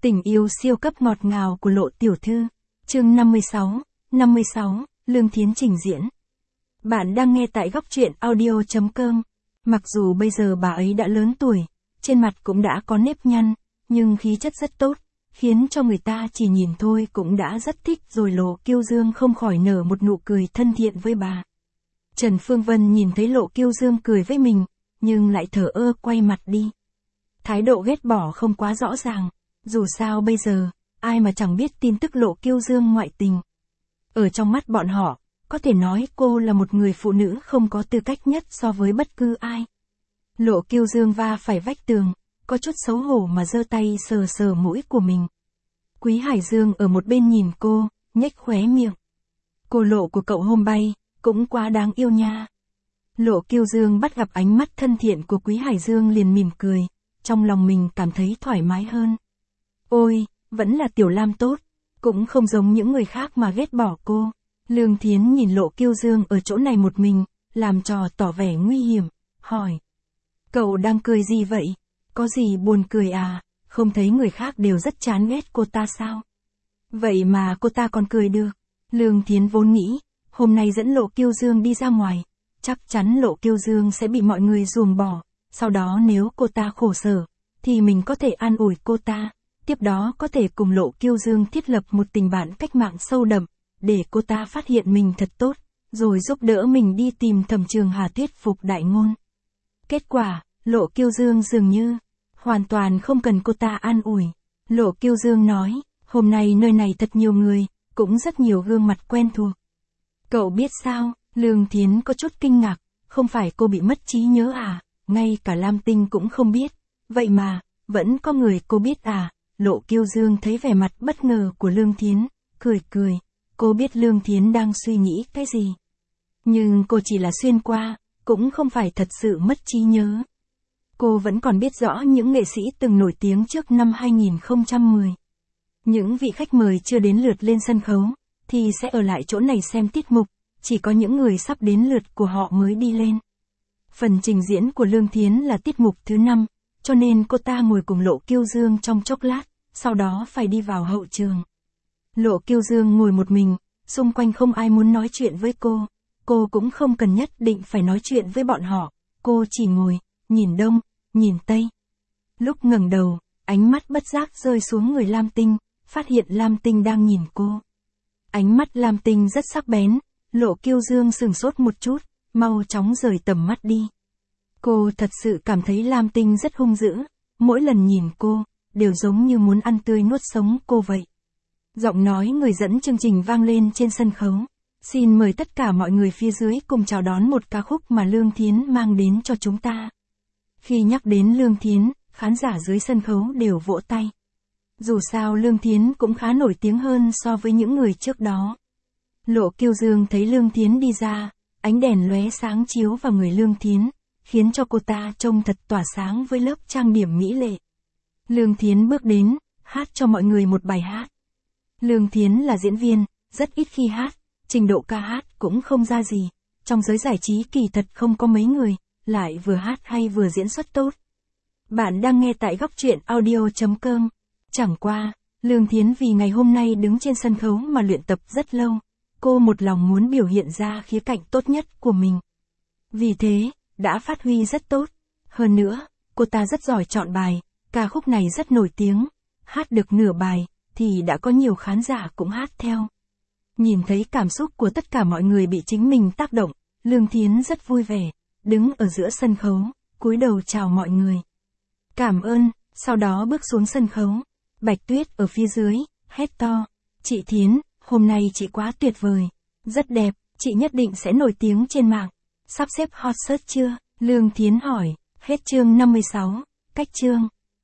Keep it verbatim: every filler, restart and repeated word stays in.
Tình yêu siêu cấp ngọt ngào của Lộ tiểu thư. Chương năm mươi sáu, năm mươi sáu, Lương Thiến trình diễn. Bạn đang nghe tại góc truyện audio chấm com. Mặc dù bây giờ bà ấy đã lớn tuổi, trên mặt cũng đã có nếp nhăn, nhưng khí chất rất tốt, khiến cho người ta chỉ nhìn thôi cũng đã rất thích rồi. Lộ Kiêu Dương không khỏi nở một nụ cười thân thiện với bà. Trần Phương Vân nhìn thấy Lộ Kiêu Dương cười với mình, nhưng lại thở ơ quay mặt đi. Thái độ ghét bỏ không quá rõ ràng, dù sao bây giờ, ai mà chẳng biết tin tức Lộ Kiêu Dương ngoại tình. Ở trong mắt bọn họ, có thể nói cô là một người phụ nữ không có tư cách nhất so với bất cứ ai. Lộ Kiêu Dương va phải vách tường, có chút xấu hổ mà giơ tay sờ sờ mũi của mình. Quý Hải Dương ở một bên nhìn cô, nhếch khóe miệng. Cô Lộ của cậu hôm bay, cũng quá đáng yêu nha. Lộ Kiêu Dương bắt gặp ánh mắt thân thiện của Quý Hải Dương liền mỉm cười, trong lòng mình cảm thấy thoải mái hơn. Ôi, vẫn là Tiểu Lam tốt, cũng không giống những người khác mà ghét bỏ cô. Lương Thiến nhìn Lộ Kiêu Dương ở chỗ này một mình, làm trò tỏ vẻ nguy hiểm, hỏi. Cậu đang cười gì vậy? Có gì buồn cười à? Không thấy người khác đều rất chán ghét cô ta sao? Vậy mà cô ta còn cười được. Lương Thiến vốn nghĩ, hôm nay dẫn Lộ Kiêu Dương đi ra ngoài, chắc chắn Lộ Kiêu Dương sẽ bị mọi người ruồng bỏ. Sau đó nếu cô ta khổ sở, thì mình có thể an ủi cô ta. Tiếp đó có thể cùng Lộ Kiêu Dương thiết lập một tình bạn cách mạng sâu đậm, để cô ta phát hiện mình thật tốt, rồi giúp đỡ mình đi tìm Thẩm Trường Hà thuyết phục đại ngôn. Kết quả, Lộ Kiêu Dương dường như hoàn toàn không cần cô ta an ủi. Lộ Kiêu Dương nói, hôm nay nơi này thật nhiều người, cũng rất nhiều gương mặt quen thuộc. Cậu biết sao? Lương Thiến có chút kinh ngạc, không phải cô bị mất trí nhớ à? Ngay cả Lam Tinh cũng không biết. Vậy mà, vẫn có người cô biết à? Lộ Kiêu Dương thấy vẻ mặt bất ngờ của Lương Thiến, cười cười. Cô biết Lương Thiến đang suy nghĩ cái gì. Nhưng cô chỉ là xuyên qua, cũng không phải thật sự mất trí nhớ. Cô vẫn còn biết rõ những nghệ sĩ từng nổi tiếng trước năm hai nghìn không trăm mười. Những vị khách mời chưa đến lượt lên sân khấu, thì sẽ ở lại chỗ này xem tiết mục, chỉ có những người sắp đến lượt của họ mới đi lên. Phần trình diễn của Lương Thiến là tiết mục thứ năm, cho nên cô ta ngồi cùng Lộ Kiêu Dương trong chốc lát, sau đó phải đi vào hậu trường. Lộ Kiêu Dương ngồi một mình, xung quanh không ai muốn nói chuyện với cô, cô cũng không cần nhất định phải nói chuyện với bọn họ, cô chỉ ngồi, nhìn đông, nhìn tây. Lúc ngẩng đầu, ánh mắt bất giác rơi xuống người Lam Tinh, phát hiện Lam Tinh đang nhìn cô. Ánh mắt Lam Tinh rất sắc bén, Lộ Kiêu Dương sửng sốt một chút, mau chóng rời tầm mắt đi. Cô thật sự cảm thấy Lam Tinh rất hung dữ, mỗi lần nhìn cô, đều giống như muốn ăn tươi nuốt sống cô vậy. Giọng nói người dẫn chương trình vang lên trên sân khấu. Xin mời tất cả mọi người phía dưới cùng chào đón một ca khúc mà Lương Thiến mang đến cho chúng ta. Khi nhắc đến Lương Thiến, khán giả dưới sân khấu đều vỗ tay. Dù sao Lương Thiến cũng khá nổi tiếng hơn so với những người trước đó. Lộ Kiêu Dương thấy Lương Thiến đi ra, ánh đèn lóe sáng chiếu vào người Lương Thiến, khiến cho cô ta trông thật tỏa sáng với lớp trang điểm mỹ lệ. Lương Thiến bước đến, hát cho mọi người một bài hát. Lương Thiến là diễn viên, rất ít khi hát, trình độ ca hát cũng không ra gì. Trong giới giải trí kỳ thật không có mấy người, lại vừa hát hay vừa diễn xuất tốt. Bạn đang nghe tại góc truyện audio chấm com. Chẳng qua, Lương Thiến vì ngày hôm nay đứng trên sân khấu mà luyện tập rất lâu. Cô một lòng muốn biểu hiện ra khía cạnh tốt nhất của mình. Vì thế, đã phát huy rất tốt. Hơn nữa, cô ta rất giỏi chọn bài, ca khúc này rất nổi tiếng. Hát được nửa bài, thì đã có nhiều khán giả cũng hát theo. Nhìn thấy cảm xúc của tất cả mọi người bị chính mình tác động, Lương Thiến rất vui vẻ, đứng ở giữa sân khấu, cúi đầu chào mọi người. Cảm ơn, sau đó bước xuống sân khấu. Bạch Tuyết ở phía dưới, hét to. Chị Thiến, hôm nay chị quá tuyệt vời, rất đẹp, chị nhất định sẽ nổi tiếng trên mạng. Sắp xếp hot search chưa? Lương Thiến hỏi. Hết chương năm mươi sáu, cách chương.